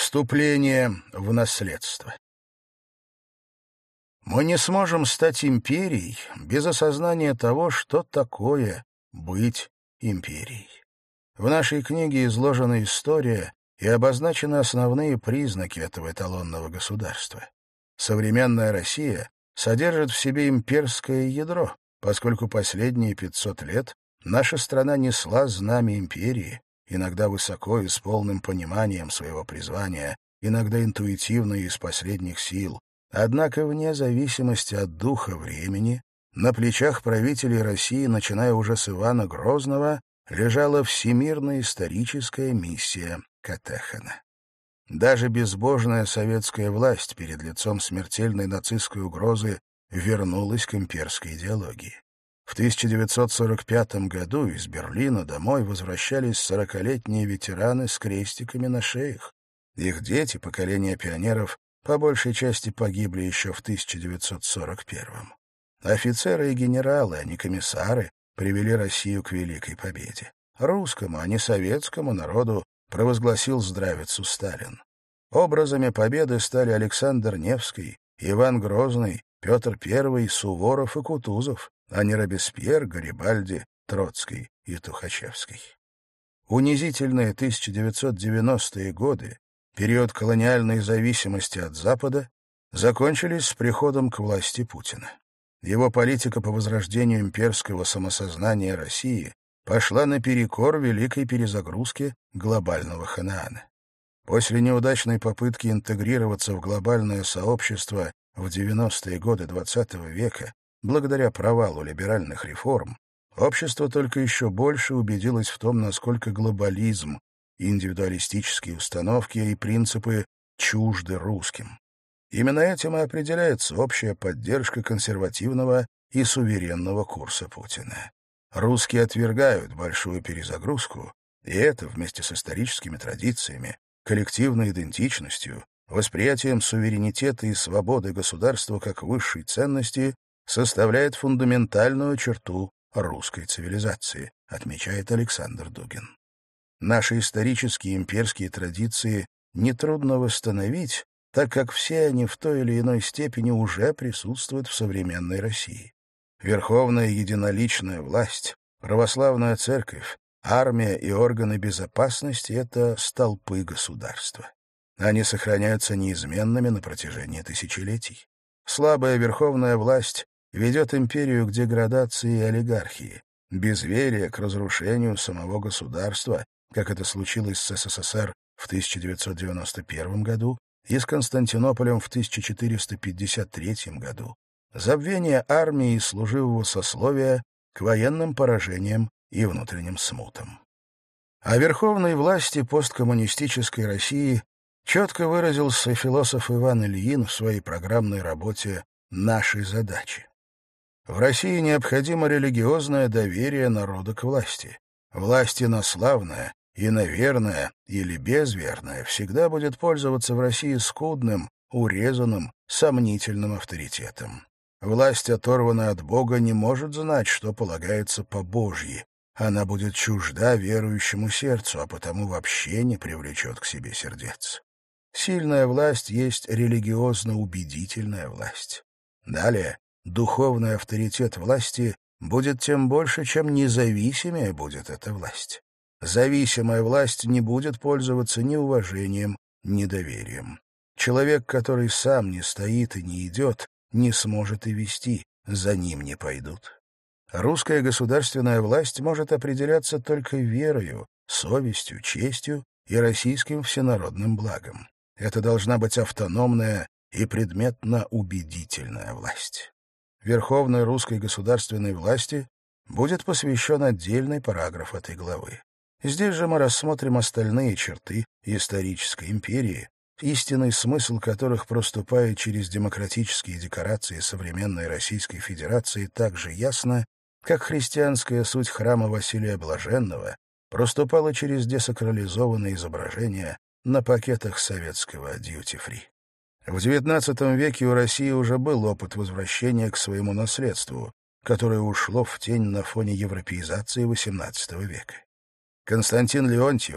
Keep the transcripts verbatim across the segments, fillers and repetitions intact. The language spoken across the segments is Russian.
Вступление в наследство. Мы не сможем стать империей без осознания того, что такое быть империей. В нашей книге изложена история и обозначены основные признаки этого эталонного государства. Современная Россия содержит в себе имперское ядро, поскольку последние пятьсот лет наша страна несла знамя империи, иногда высоко и с полным пониманием своего призвания, иногда интуитивно и из последних сил. Однако, вне зависимости от духа времени, на плечах правителей России, начиная уже с Ивана Грозного, лежала всемирная историческая миссия Каттехена. Даже безбожная советская власть перед лицом смертельной нацистской угрозы вернулась к имперской идеологии. В тысяча девятьсот сорок пятом году из Берлина домой возвращались сорокалетние ветераны с крестиками на шеях. Их дети, поколение пионеров, по большей части погибли еще в тысяча девятьсот сорок первом. Офицеры и генералы, а не комиссары, привели Россию к великой победе. Русскому, а не советскому народу провозгласил здравицу Сталин. Образами победы стали Александр Невский, Иван Грозный, Петр Первый, Суворов и Кутузов, а не Робеспьер, Гарибальди, Троцкий и Тухачевский. Унизительные тысяча девятьсот девяностые годы, период колониальной зависимости от Запада, закончились с приходом к власти Путина. Его политика по возрождению имперского самосознания России пошла наперекор великой перезагрузке глобального Ханаана. После неудачной попытки интегрироваться в глобальное сообщество в девяностые годы двадцатого века, благодаря провалу либеральных реформ, общество только еще больше убедилось в том, насколько глобализм, индивидуалистические установки и принципы чужды русским. Именно этим и определяется общая поддержка консервативного и суверенного курса Путина. Русские отвергают большую перезагрузку, и это, вместе с историческими традициями, коллективной идентичностью, восприятием суверенитета и свободы государства как высшей ценности, составляет фундаментальную черту русской цивилизации, отмечает Александр Дугин. Наши исторические имперские традиции нетрудно восстановить, так как все они в той или иной степени уже присутствуют в современной России. Верховная единоличная власть, православная церковь, армия и органы безопасности — это столпы государства. Они сохраняются неизменными на протяжении тысячелетий. Слабая верховная власть ведет империю к деградации и олигархии, безверие к разрушению самого государства, как это случилось с СССР в тысяча девятьсот девяносто первом году и с Константинополем в тысяча четыреста пятьдесят третьем году, забвение армии и служивого сословия к военным поражениям и внутренним смутам. О верховной власти посткоммунистической России четко выразился философ Иван Ильин в своей программной работе «Наши задачи». В России необходимо религиозное доверие народа к власти. Власть инославная, иноверная или безверная всегда будет пользоваться в России скудным, урезанным, сомнительным авторитетом. Власть, оторванная от Бога, не может знать, что полагается по Божьи. Она будет чужда верующему сердцу, а потому вообще не привлечет к себе сердец. Сильная власть есть религиозно-убедительная власть. Далее, духовный авторитет власти будет тем больше, чем независимее будет эта власть. Зависимая власть не будет пользоваться ни уважением, ни доверием. Человек, который сам не стоит и не идет, не сможет и вести, за ним не пойдут. Русская государственная власть может определяться только верою, совестью, честью и российским всенародным благом. Это должна быть автономная и предметно-убедительная власть. Верховной русской государственной власти будет посвящен отдельный параграф этой главы. Здесь же мы рассмотрим остальные черты исторической империи, истинный смысл которых проступает через демократические декорации современной Российской Федерации так же ясно, как христианская суть храма Василия Блаженного проступала через десакрализованные изображения на пакетах советского дьюти-фри. В девятнадцатом веке у России уже был опыт возвращения к своему наследству, которое ушло в тень на фоне европеизации восемнадцатого века. Константин Леонтьев,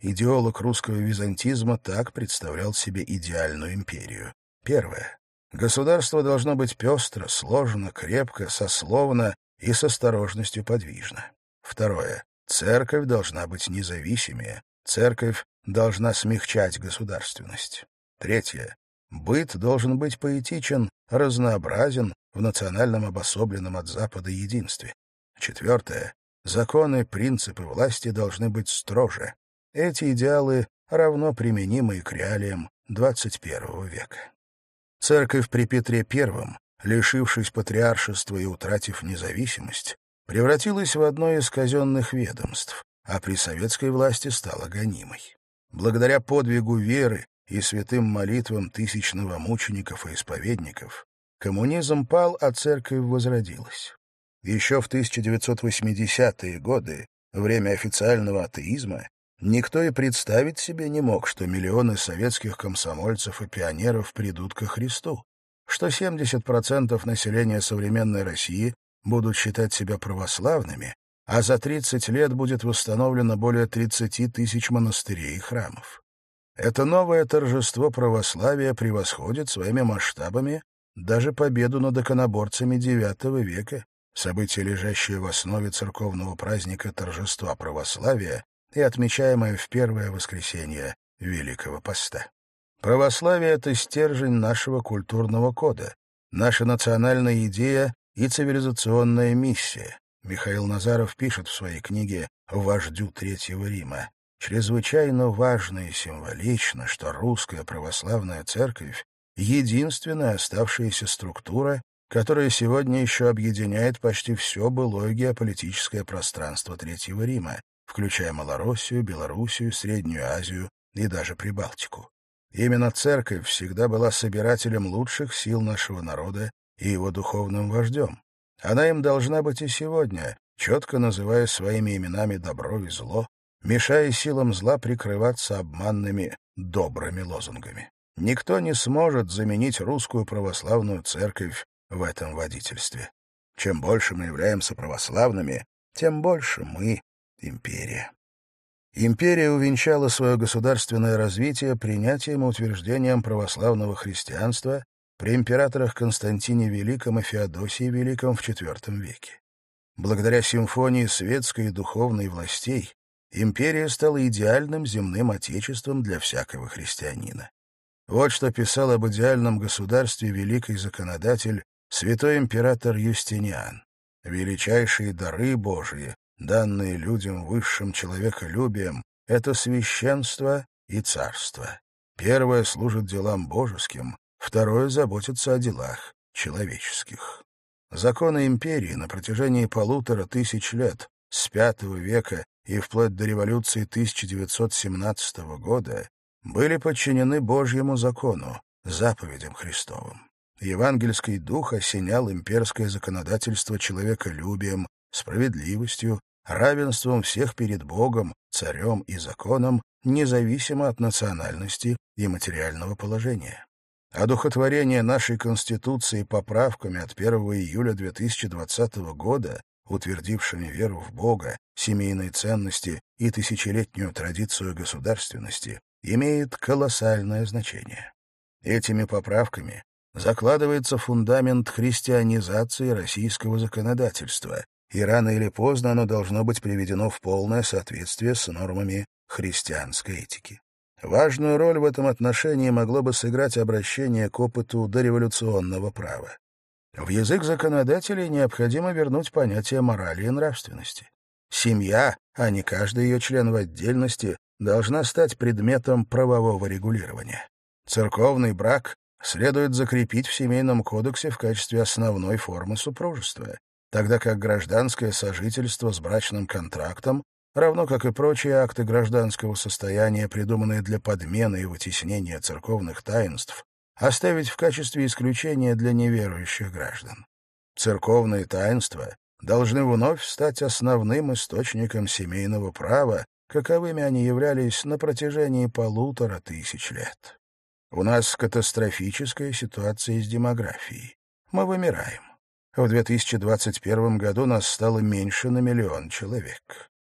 идеолог русского византизма так представлял себе идеальную империю. Первое. Государство должно быть пестро, сложно, крепко, сословно и с осторожностью подвижно. Второе. Церковь должна быть независимее. Церковь должна смягчать государственность. Третье. Быт должен быть поэтичен, разнообразен в национальном обособленном от Запада единстве. Четвертое. Законы, принципы власти должны быть строже. Эти идеалы равно применимы и к реалиям двадцать первого века. Церковь при Петре Первом, лишившись патриаршества и утратив независимость, превратилась в одно из казенных ведомств, а при советской власти стала гонимой. Благодаря подвигу веры и святым молитвам тысяч новомучеников и исповедников коммунизм пал, а церковь возродилась. Еще в тысяча девятьсот восьмидесятые годы, время официального атеизма, никто и представить себе не мог, что миллионы советских комсомольцев и пионеров придут ко Христу, что семьдесят процентов населения современной России будут считать себя православными, а за тридцать лет будет восстановлено более тридцати тысяч монастырей и храмов. Это новое торжество православия превосходит своими масштабами даже победу над иконоборцами девятого века, событие, лежащее в основе церковного праздника торжества православия и отмечаемое в первое воскресенье Великого Поста. Православие — это стержень нашего культурного кода, наша национальная идея и цивилизационная миссия. Михаил Назаров пишет в своей книге «Вождю Третьего Рима»: «Чрезвычайно важно и символично, что русская православная церковь — единственная оставшаяся структура, которая сегодня еще объединяет почти все былое геополитическое пространство Третьего Рима, включая Малороссию, Белоруссию, Среднюю Азию и даже Прибалтику. Именно церковь всегда была собирателем лучших сил нашего народа и его духовным вождем. Она им должна быть и сегодня, четко называя своими именами добро и зло, мешая силам зла прикрываться обманными добрыми лозунгами. Никто не сможет заменить русскую православную церковь в этом водительстве. Чем больше мы являемся православными, тем больше мы — империя». Империя увенчала свое государственное развитие принятием и утверждением православного христианства при императорах Константине Великом и Феодосии Великом в четвёртом веке. Благодаря симфонии светской и духовной властей империя стала идеальным земным отечеством для всякого христианина. Вот что писал об идеальном государстве великий законодатель, святой император Юстиниан: «Величайшие дары Божии, данные людям высшим человеколюбием, — это священство и царство. Первое служит делам божеским, второе заботится о делах человеческих». Законы империи на протяжении полутора тысяч лет, с пятого века и вплоть до революции тысяча девятьсот семнадцатого года, были подчинены Божьему закону, заповедям Христовым. Евангельский дух осенял имперское законодательство человеколюбием, справедливостью, равенством всех перед Богом, царем и законом, независимо от национальности и материального положения. Одухотворение нашей Конституции поправками от первого июля две тысячи двадцатого года, утвердившими веру в Бога, семейные ценности и тысячелетнюю традицию государственности, имеет колоссальное значение. Этими поправками закладывается фундамент христианизации российского законодательства, и рано или поздно оно должно быть приведено в полное соответствие с нормами христианской этики. Важную роль в этом отношении могло бы сыграть обращение к опыту дореволюционного права. В язык законодателей необходимо вернуть понятие морали и нравственности. Семья, а не каждый ее член в отдельности, должна стать предметом правового регулирования. Церковный брак следует закрепить в Семейном кодексе в качестве основной формы супружества, тогда как гражданское сожительство с брачным контрактом, равно как и прочие акты гражданского состояния, придуманные для подмены и вытеснения церковных таинств, оставить в качестве исключения для неверующих граждан. Церковные таинства должны вновь стать основным источником семейного права, каковыми они являлись на протяжении полутора тысяч лет. У нас катастрофическая ситуация с демографией. Мы вымираем. В две тысячи двадцать первом году нас стало меньше на миллион человек.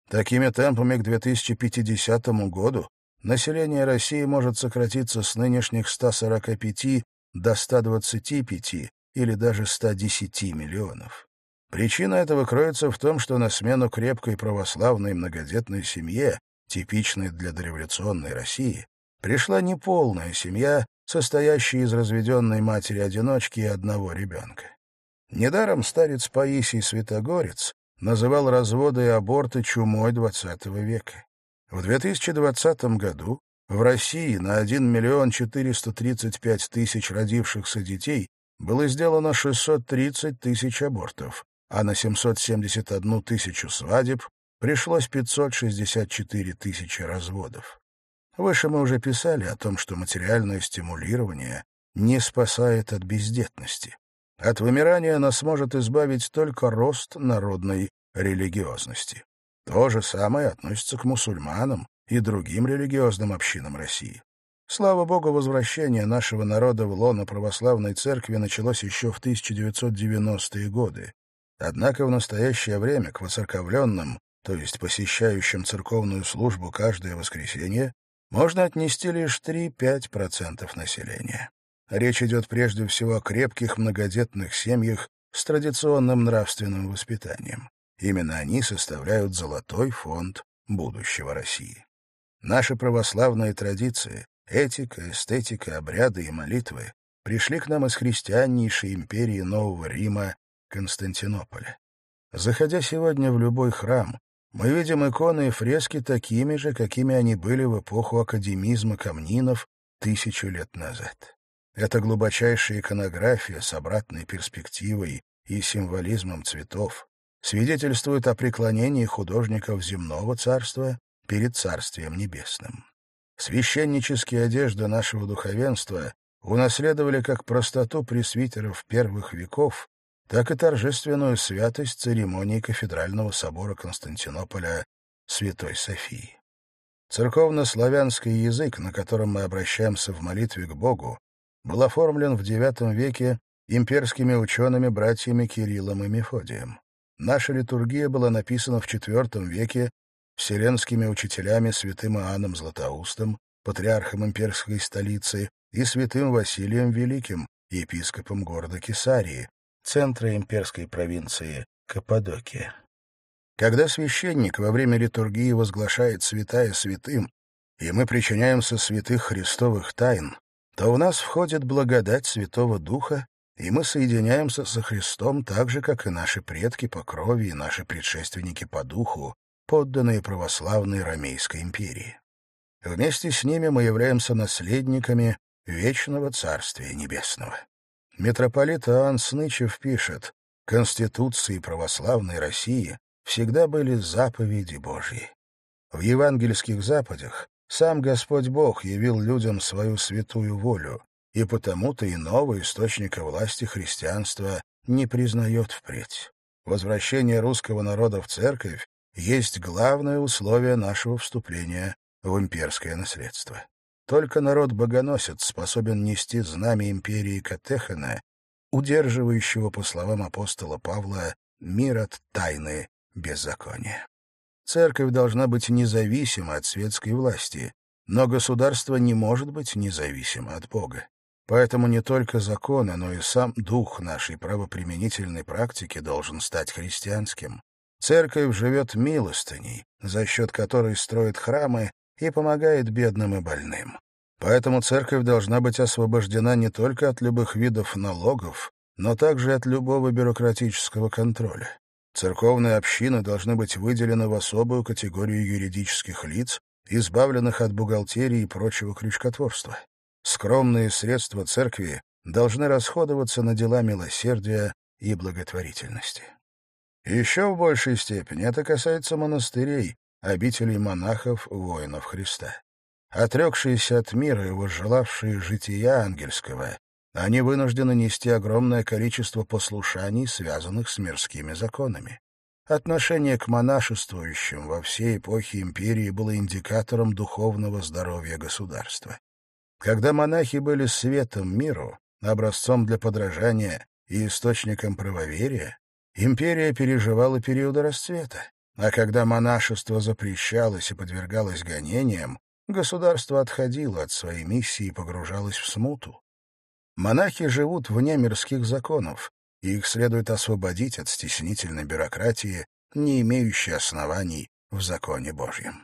Такими темпами к две тысячи пятидесятому году население России может сократиться с нынешних ста сорока пяти до ста двадцати пяти или даже ста десяти миллионов. Причина этого кроется в том, что на смену крепкой православной многодетной семье, типичной для дореволюционной России, пришла неполная семья, состоящая из разведенной матери-одиночки и одного ребенка. Недаром старец Паисий Святогорец называл разводы и аборты чумой двадцатого века. В две тысячи двадцатом году в России на один миллион четыреста тридцать пять тысяч родившихся детей было сделано шестьсот тридцать тысяч абортов, а на семьсот семьдесят одну тысячу свадеб пришлось пятьсот шестьдесят четыре тысячи разводов. Выше мы уже писали о том, что материальное стимулирование не спасает от бездетности. От вымирания нас может избавить только рост народной религиозности. То же самое относится к мусульманам и другим религиозным общинам России. Слава Богу, возвращение нашего народа в лоно православной церкви началось еще в тысяча девятьсот девяностые годы. Однако в настоящее время к воцерковленным, то есть посещающим церковную службу каждое воскресенье, можно отнести лишь три-пять процентов населения. Речь идет прежде всего о крепких многодетных семьях с традиционным нравственным воспитанием. Именно они составляют золотой фонд будущего России. Наши православные традиции, этика, эстетика, обряды и молитвы пришли к нам из христианнейшей империи Нового Рима Константинополя. Заходя сегодня в любой храм, мы видим иконы и фрески такими же, какими они были в эпоху академизма комнинов тысячу лет назад. Эта глубочайшая иконография с обратной перспективой и символизмом цветов свидетельствует о преклонении художников земного царства перед Царствием Небесным. Священнические одежды нашего духовенства унаследовали как простоту пресвитеров первых веков, так и торжественную святость церемонии кафедрального собора Константинополя Святой Софии. Церковно-славянский язык, на котором мы обращаемся в молитве к Богу, был оформлен в девятом веке имперскими учеными-братьями Кириллом и Мефодием. Наша литургия была написана в четвертом веке вселенскими учителями святым Иоанном Златоустом, патриархом имперской столицы, и святым Василием Великим, епископом города Кесарии, центра имперской провинции Каппадокия. Когда священник во время литургии возглашает святая святым, и мы причиняем со святых христовых тайн, то в нас входит благодать Святого Духа, и мы соединяемся со Христом так же, как и наши предки по крови и наши предшественники по духу, подданные православной Ромейской империи. Вместе с ними мы являемся наследниками вечного Царствия Небесного. Митрополит Иоанн Снычев пишет: «Конституции православной России всегда были заповеди Божьи. В евангельских заповедях сам Господь Бог явил людям свою святую волю, и потому-то иного источника власти христианства не признает впредь. Возвращение русского народа в церковь есть главное условие нашего вступления в имперское наследство. Только народ-богоносец способен нести знамя империи Катехена, удерживающего, по словам апостола Павла, мир от тайны беззакония. Церковь должна быть независима от светской власти, но государство не может быть независимо от Бога. Поэтому не только законы, но и сам дух нашей правоприменительной практики должен стать христианским. Церковь живет милостыней, за счет которой строит храмы и помогает бедным и больным. Поэтому церковь должна быть освобождена не только от любых видов налогов, но также от любого бюрократического контроля. Церковные общины должны быть выделены в особую категорию юридических лиц, избавленных от бухгалтерии и прочего крючкотворства. Скромные средства церкви должны расходоваться на дела милосердия и благотворительности. Еще в большей степени это касается монастырей, обителей монахов, воинов Христа. Отрекшиеся от мира и возжелавшие жития ангельского, они вынуждены нести огромное количество послушаний, связанных с мирскими законами. Отношение к монашествующим во всей эпохе империи было индикатором духовного здоровья государства. Когда монахи были светом миру, образцом для подражания и источником правоверия, империя переживала периоды расцвета. А когда монашество запрещалось и подвергалось гонениям, государство отходило от своей миссии и погружалось в смуту. Монахи живут вне мирских законов, и их следует освободить от стеснительной бюрократии, не имеющей оснований в законе Божьем.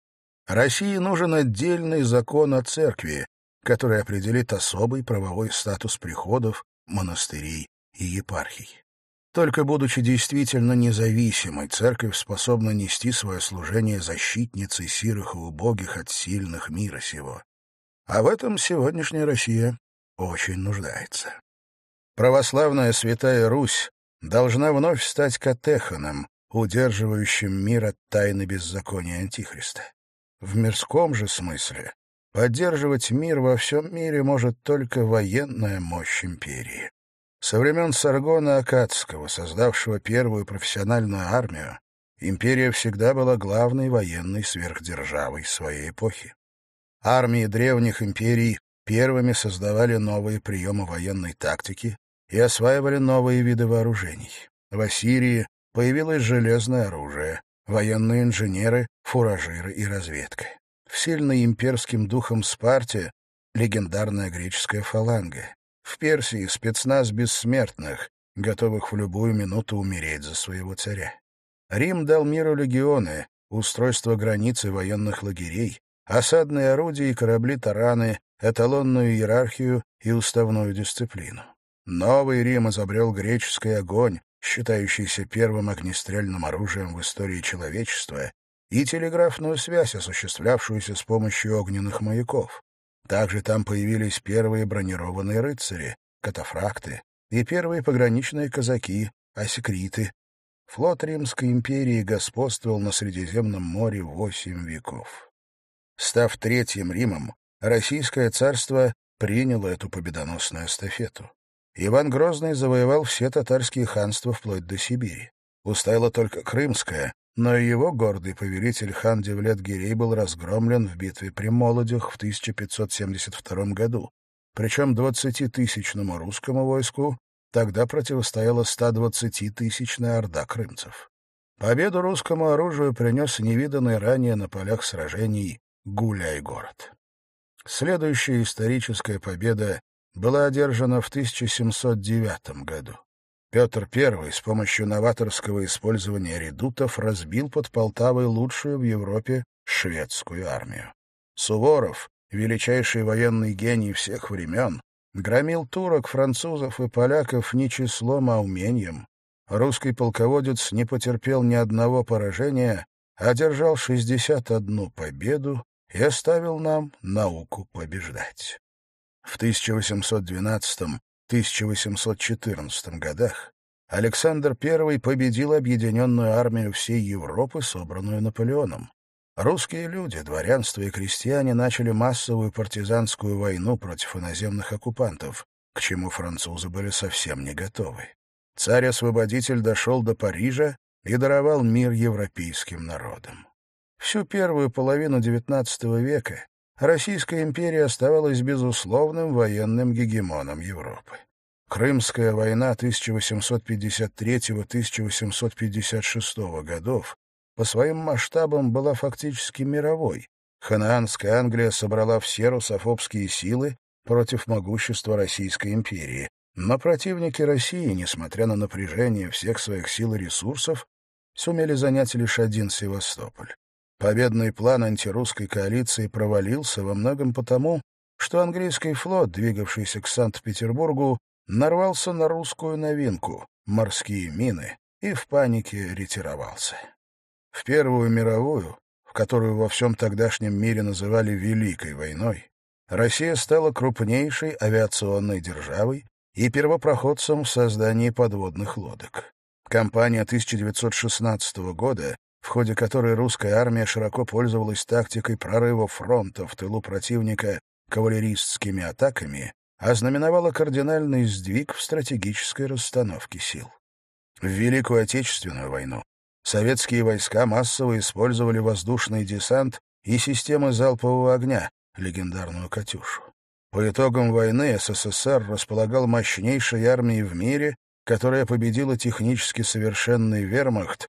России нужен отдельный закон о церкви, который определит особый правовой статус приходов, монастырей и епархий. Только будучи действительно независимой, церковь способна нести свое служение защитницей сирых и убогих от сильных мира сего. А в этом сегодняшняя Россия очень нуждается. Православная Святая Русь должна вновь стать катехоном, удерживающим мир от тайны беззакония Антихриста. В мирском же смысле поддерживать мир во всем мире может только военная мощь империи. Со времен Саргона Аккадского, создавшего первую профессиональную армию, империя всегда была главной военной сверхдержавой своей эпохи. Армии древних империй первыми создавали новые приемы военной тактики и осваивали новые виды вооружений. В Ассирии появилось железное оружие, военные инженеры, фуражиры и разведка. В сильной имперским духом Спарте — легендарная греческая фаланга. В Персии — спецназ бессмертных, готовых в любую минуту умереть за своего царя. Рим дал миру легионы, устройство границ и военных лагерей, осадные орудия и корабли-тараны, эталонную иерархию и уставную дисциплину. Новый Рим изобрел греческий огонь, считающийся первым огнестрельным оружием в истории человечества, и телеграфную связь, осуществлявшуюся с помощью огненных маяков. Также там появились первые бронированные рыцари, катафракты, и первые пограничные казаки, осекриты. Флот Римской империи господствовал на Средиземном море восемь веков. Став Третьим Римом, Российское царство приняло эту победоносную эстафету. Иван Грозный завоевал все татарские ханства вплоть до Сибири. Устояло только Крымское, но и его гордый повелитель хан Девлет-Гирей был разгромлен в битве при Молодях в тысяча пятьсот семьдесят втором году. Причем двадцатитысячному русскому войску тогда противостояла стодвадцатитысячная орда крымцев. Победу русскому оружию принес невиданный ранее на полях сражений Гуляй-город. Следующая историческая победа была одержана в тысяча семьсот девятом году. Петр Первый с помощью новаторского использования редутов разбил под Полтавой лучшую в Европе шведскую армию. Суворов, величайший военный гений всех времен, громил турок, французов и поляков не числом, а умением. Русский полководец не потерпел ни одного поражения, а одержал шестьдесят одну победу и оставил нам науку побеждать. В тысяча восемьсот двенадцатом — тысяча восемьсот четырнадцатом годах Александр Первый победил объединенную армию всей Европы, собранную Наполеоном. Русские люди, дворянство и крестьяне начали массовую партизанскую войну против иноземных оккупантов, к чему французы были совсем не готовы. Царь-освободитель дошел до Парижа и даровал мир европейским народам. Всю первую половину девятнадцатого века Российская империя оставалась безусловным военным гегемоном Европы. Крымская война тысяча восемьсот пятьдесят третьего — тысяча восемьсот пятьдесят шестого годов по своим масштабам была фактически мировой. Ханаанская Англия собрала все русофобские силы против могущества Российской империи, но противники России, несмотря на напряжение всех своих сил и ресурсов, сумели занять лишь один Севастополь. Победный план антирусской коалиции провалился во многом потому, что английский флот, двигавшийся к Санкт-Петербургу, нарвался на русскую новинку — морские мины, и в панике ретировался. В Первую мировую, в которую во всем тогдашнем мире называли Великой войной, Россия стала крупнейшей авиационной державой и первопроходцем в создании подводных лодок. Кампания тысяча девятьсот шестнадцатого года, в ходе которой русская армия широко пользовалась тактикой прорыва фронта в тылу противника кавалеристскими атаками, ознаменовала кардинальный сдвиг в стратегической расстановке сил. В Великую Отечественную войну советские войска массово использовали воздушный десант и системы залпового огня, легендарную «Катюшу». По итогам войны СССР располагал мощнейшей армией в мире, которая победила технически совершенный вермахт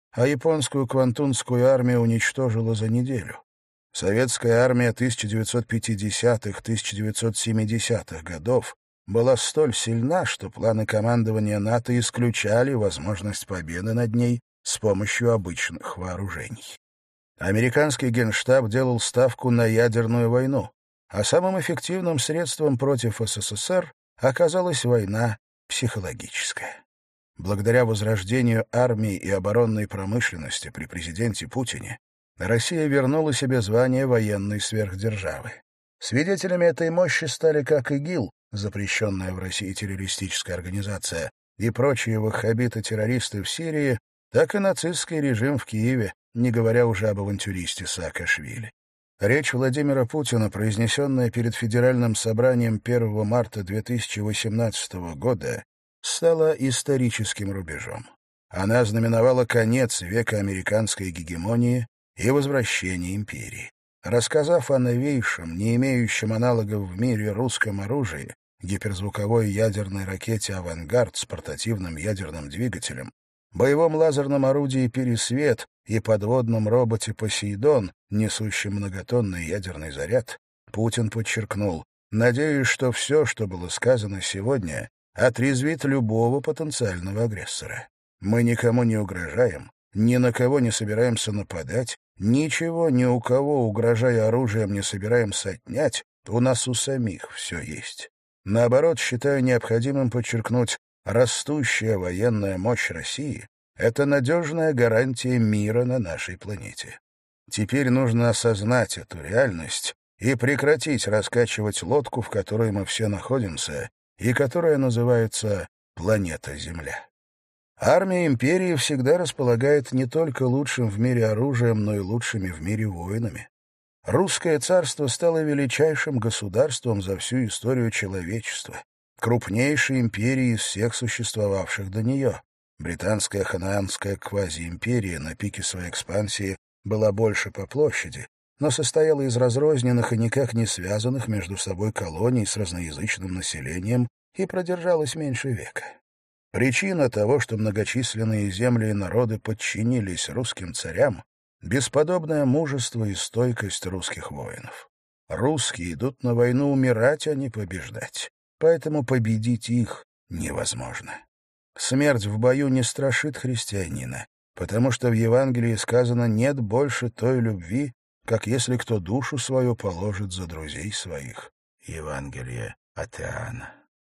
а японскую Квантунскую армию уничтожила за неделю. Советская армия тысяча девятьсот пятидесятых — тысяча девятьсот семидесятых годов была столь сильна, что планы командования НАТО исключали возможность победы над ней с помощью обычных вооружений. Американский генштаб делал ставку на ядерную войну, а самым эффективным средством против СССР оказалась война психологическая. Благодаря возрождению армии и оборонной промышленности при президенте Путине Россия вернула себе звание военной сверхдержавы. Свидетелями этой мощи стали как ИГИЛ, запрещенная в России террористическая организация, и прочие ваххабиты-террористы в Сирии, так и нацистский режим в Киеве, не говоря уже об авантюристе Саакашвили. Речь Владимира Путина, произнесенная перед Федеральным собранием первого марта две тысячи восемнадцатого года, стала историческим рубежом. Она знаменовала конец века американской гегемонии и возвращение империи. Рассказав о новейшем, не имеющем аналогов в мире русском оружии, гиперзвуковой ядерной ракете «Авангард» с портативным ядерным двигателем, боевом лазерном орудии «Пересвет» и подводном роботе «Посейдон», несущем многотонный ядерный заряд, Путин подчеркнул: «Надеюсь, что все, что было сказано сегодня, отрезвит любого потенциального агрессора. Мы никому не угрожаем, ни на кого не собираемся нападать, ничего ни у кого, угрожая оружием, не собираемся отнять, у нас у самих все есть. Наоборот, считаю необходимым подчеркнуть, растущая военная мощь России — это надежная гарантия мира на нашей планете. Теперь нужно осознать эту реальность и прекратить раскачивать лодку, в которой мы все находимся, и которая называется планета Земля. Армия империи всегда располагает не только лучшим в мире оружием, но и лучшими в мире воинами. Русское царство стало величайшим государством за всю историю человечества, крупнейшей империей из всех существовавших до нее. Британская ханаанская квазиимперия на пике своей экспансии была больше по площади, но состояла из разрозненных и никак не связанных между собой колоний с разноязычным населением и продержалась меньше века. Причина того, что многочисленные земли и народы подчинились русским царям, бесподобное мужество и стойкость русских воинов. Русские идут на войну умирать, а не побеждать, поэтому победить их невозможно. Смерть в бою не страшит христианина, потому что в Евангелии сказано: «Нет больше той любви, как если кто душу свою положит за друзей своих». Евангелие от Иоанна.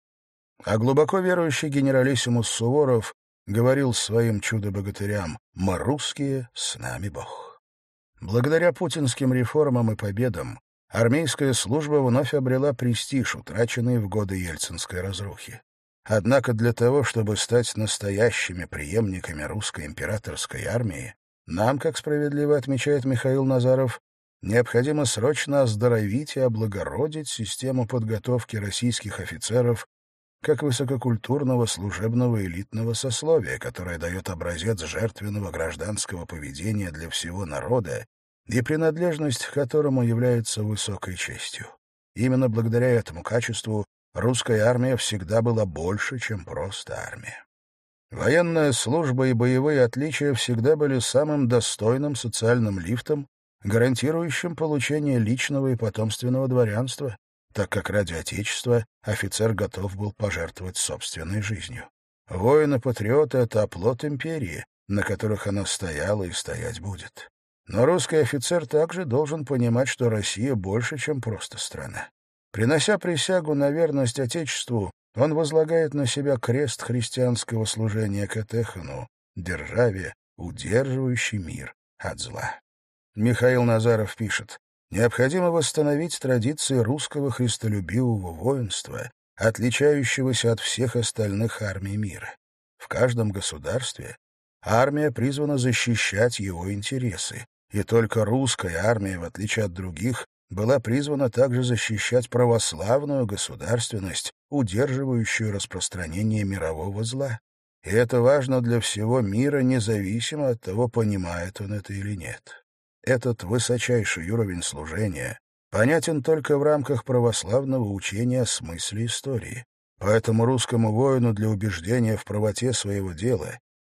А глубоко верующий генералиссимус Суворов говорил своим чудо-богатырям: «Мы русские, с нами Бог». Благодаря путинским реформам и победам армейская служба вновь обрела престиж, утраченный в годы ельцинской разрухи. Однако для того, чтобы стать настоящими преемниками русской императорской армии, нам, как справедливо отмечает Михаил Назаров, необходимо срочно оздоровить и облагородить систему подготовки российских офицеров как высококультурного служебного элитного сословия, которое дает образец жертвенного гражданского поведения для всего народа и принадлежность к которому является высокой честью. Именно благодаря этому качеству русская армия всегда была больше, чем просто армия. Военная служба и боевые отличия всегда были самым достойным социальным лифтом, гарантирующим получение личного и потомственного дворянства, так как ради Отечества офицер готов был пожертвовать собственной жизнью. Воины-патриоты — это оплот империи, на которых она стояла и стоять будет. Но русский офицер также должен понимать, что Россия больше, чем просто страна. Принося присягу на верность Отечеству, он возлагает на себя крест христианского служения к Этехану, державе, удерживающей мир от зла. Михаил Назаров пишет: «Необходимо восстановить традиции русского христолюбивого воинства, отличающегося от всех остальных армий мира. В каждом государстве армия призвана защищать его интересы, и только русская армия, в отличие от других, была призвана также защищать православную государственность, удерживающую распространение мирового зла. И это важно для всего мира, независимо от того, понимает он это или нет. Этот высочайший уровень служения понятен только в рамках православного учения о смысле истории. Поэтому русскому воину для убеждения в правоте своего дела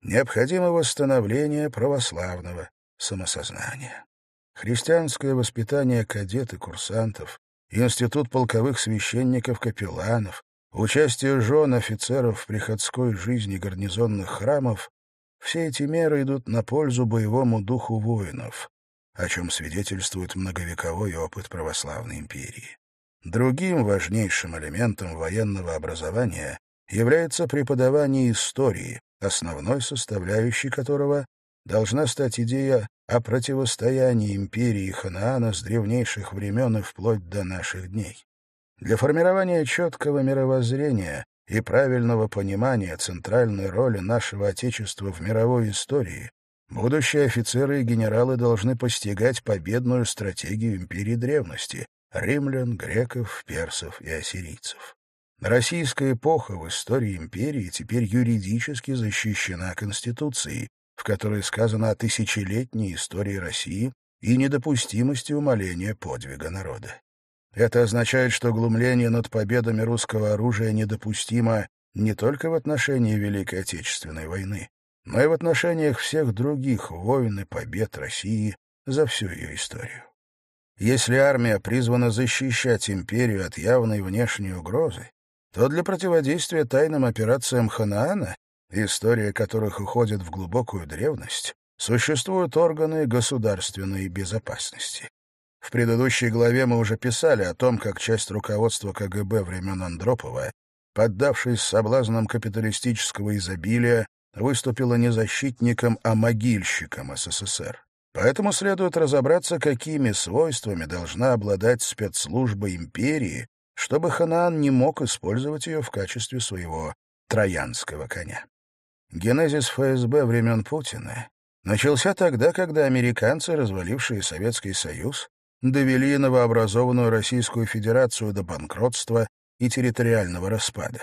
необходимо восстановление православного самосознания. Христианское воспитание кадет и курсантов, институт полковых священников-капелланов, участие жен офицеров в приходской жизни гарнизонных храмов — все эти меры идут на пользу боевому духу воинов, о чем свидетельствует многовековой опыт православной империи. Другим важнейшим элементом военного образования является преподавание истории, основной составляющей которого должна стать идея о противостоянии империи Ханаана с древнейших времен и вплоть до наших дней. Для формирования четкого мировоззрения и правильного понимания центральной роли нашего Отечества в мировой истории будущие офицеры и генералы должны постигать победную стратегию империи древности — римлян, греков, персов и ассирийцев. Российская эпоха в истории империи теперь юридически защищена Конституцией, в которой сказано о тысячелетней истории России и недопустимости умаления подвига народа. Это означает, что глумление над победами русского оружия недопустимо не только в отношении Великой Отечественной войны, но и в отношениях всех других войн и побед России за всю ее историю. Если армия призвана защищать империю от явной внешней угрозы, то для противодействия тайным операциям Ханаана, история которых уходит в глубокую древность, существуют органы государственной безопасности. В предыдущей главе мы уже писали о том, как часть руководства ка гэ бэ времен Андропова, поддавшись соблазнам капиталистического изобилия, выступила не защитником, а могильщиком эс эс эс эр. Поэтому следует разобраться, какими свойствами должна обладать спецслужба империи, чтобы Ханаан не мог использовать ее в качестве своего троянского коня. Генезис эф эс бэ времен Путина начался тогда, когда американцы, развалившие Советский Союз, довели новообразованную Российскую Федерацию до банкротства и территориального распада.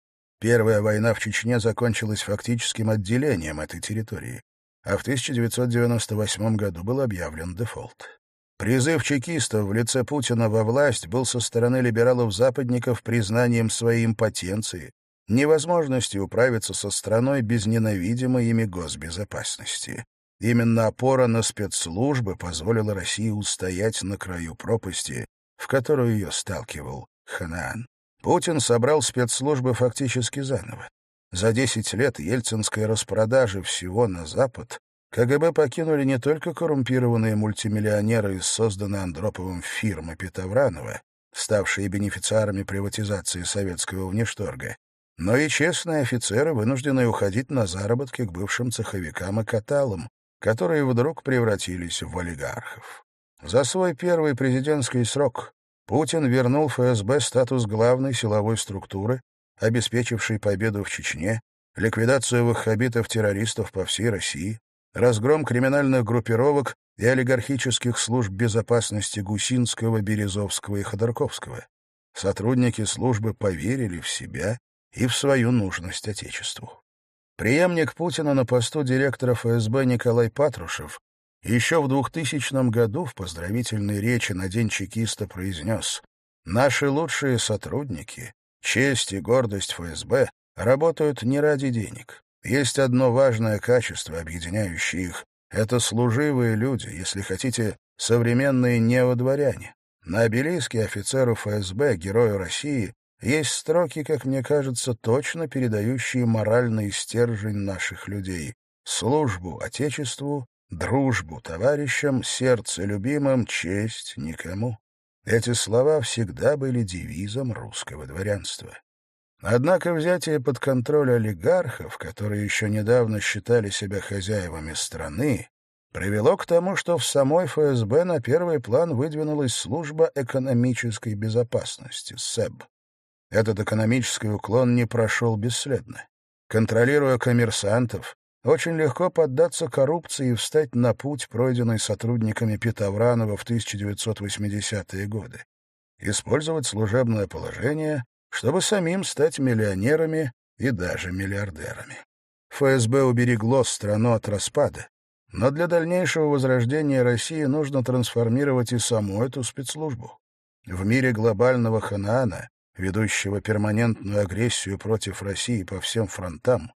Первая война в Чечне закончилась фактическим отделением этой территории, а в тысяча девятьсот девяносто восьмом году был объявлен дефолт. Призыв чекистов в лице Путина во власть был со стороны либералов-западников признанием своей импотенции, невозможности управиться со страной без ненавидимой ими госбезопасности. Именно опора на спецслужбы позволила России устоять на краю пропасти, в которую ее сталкивал Ханаан. Путин собрал спецслужбы фактически заново. За десять лет ельцинской распродажи всего на Запад ка гэ бэ покинули не только коррумпированные мультимиллионеры из созданной Андроповым фирмы Петовранова, ставшие бенефициарами приватизации советского внешторга, но и честные офицеры, вынужденные уходить на заработки к бывшим цеховикам и каталам, которые вдруг превратились в олигархов. За свой первый президентский срок Путин вернул эф эс бэ статус главной силовой структуры, обеспечившей победу в Чечне, ликвидацию ваххабитов-террористов по всей России, разгром криминальных группировок и олигархических служб безопасности Гусинского, Березовского и Ходорковского. Сотрудники службы поверили в себя и в свою нужность Отечеству. Преемник Путина на посту директора эф эс бэ Николай Патрушев еще в двухтысячном году в поздравительной речи на День чекиста произнес: «Наши лучшие сотрудники, честь и гордость эф эс бэ, работают не ради денег. Есть одно важное качество, объединяющее их. Это служивые люди, если хотите, современные неодворяне. На обелиске офицеру эф эс бэ, герою России, есть строки, как мне кажется, точно передающие моральный стержень наших людей. Службу Отечеству, дружбу товарищам, сердце любимым, честь никому». Эти слова всегда были девизом русского дворянства. Однако взятие под контроль олигархов, которые еще недавно считали себя хозяевами страны, привело к тому, что в самой эф эс бэ на первый план выдвинулась служба экономической безопасности, СЭБ. Этот экономический уклон не прошел бесследно. Контролируя коммерсантов, очень легко поддаться коррупции и встать на путь, пройденный сотрудниками Петовранова в тысяча девятьсот восьмидесятые годы. Использовать служебное положение, чтобы самим стать миллионерами и даже миллиардерами. эф эс бэ уберегло страну от распада, но для дальнейшего возрождения России нужно трансформировать и саму эту спецслужбу. В мире глобального Ханаана, ведущего перманентную агрессию против России по всем фронтам,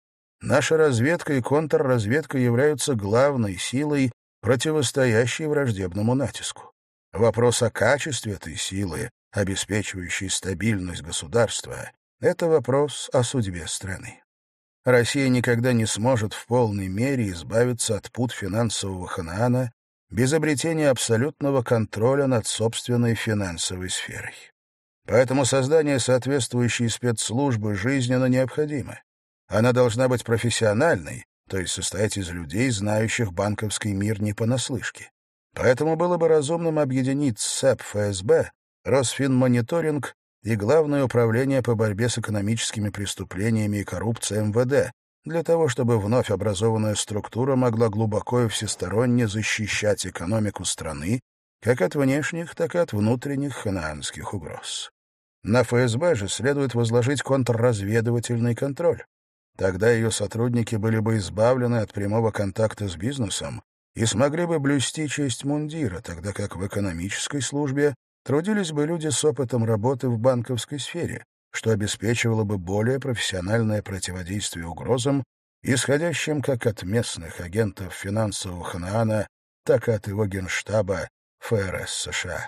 Наша разведка и контрразведка являются главной силой, противостоящей враждебному натиску. Вопрос о качестве этой силы, обеспечивающей стабильность государства, это вопрос о судьбе страны. Россия никогда не сможет в полной мере избавиться от пут финансового ханаана без обретения абсолютного контроля над собственной финансовой сферой. Поэтому создание соответствующей спецслужбы жизненно необходимо. Она должна быть профессиональной, то есть состоять из людей, знающих банковский мир не понаслышке. Поэтому было бы разумным объединить СЭП ФСБ, Росфинмониторинг и Главное управление по борьбе с экономическими преступлениями и коррупцией эм вэ дэ, для того, чтобы вновь образованная структура могла глубоко и всесторонне защищать экономику страны как от внешних, так и от внутренних ханаанских угроз. На эф эс бэ же следует возложить контрразведывательный контроль. Тогда ее сотрудники были бы избавлены от прямого контакта с бизнесом и смогли бы блюсти честь мундира, тогда как в экономической службе трудились бы люди с опытом работы в банковской сфере, что обеспечивало бы более профессиональное противодействие угрозам, исходящим как от местных агентов финансового ханаана, так и от его генштаба эф эр эс США.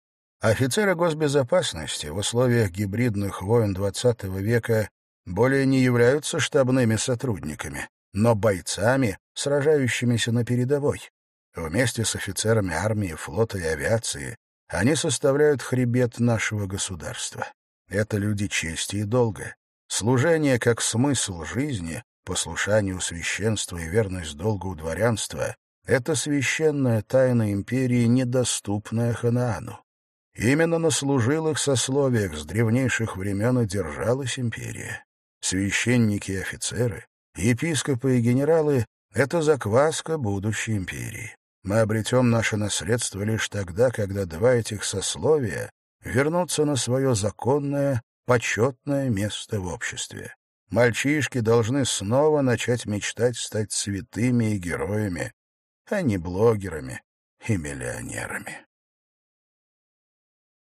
Офицеры госбезопасности в условиях гибридных войн двадцатого века более не являются штабными сотрудниками, но бойцами, сражающимися на передовой. Вместе с офицерами армии, флота и авиации они составляют хребет нашего государства. Это люди чести и долга. Служение как смысл жизни, послушанию священства и верность долгу дворянства — это священная тайна империи, недоступная Ханаану. Именно на служилых сословиях с древнейших времен и держалась империя. Священники и офицеры, епископы и генералы — это закваска будущей империи. Мы обретем наше наследство лишь тогда, когда два этих сословия вернутся на свое законное, почетное место в обществе. Мальчишки должны снова начать мечтать стать святыми и героями, а не блогерами и миллионерами.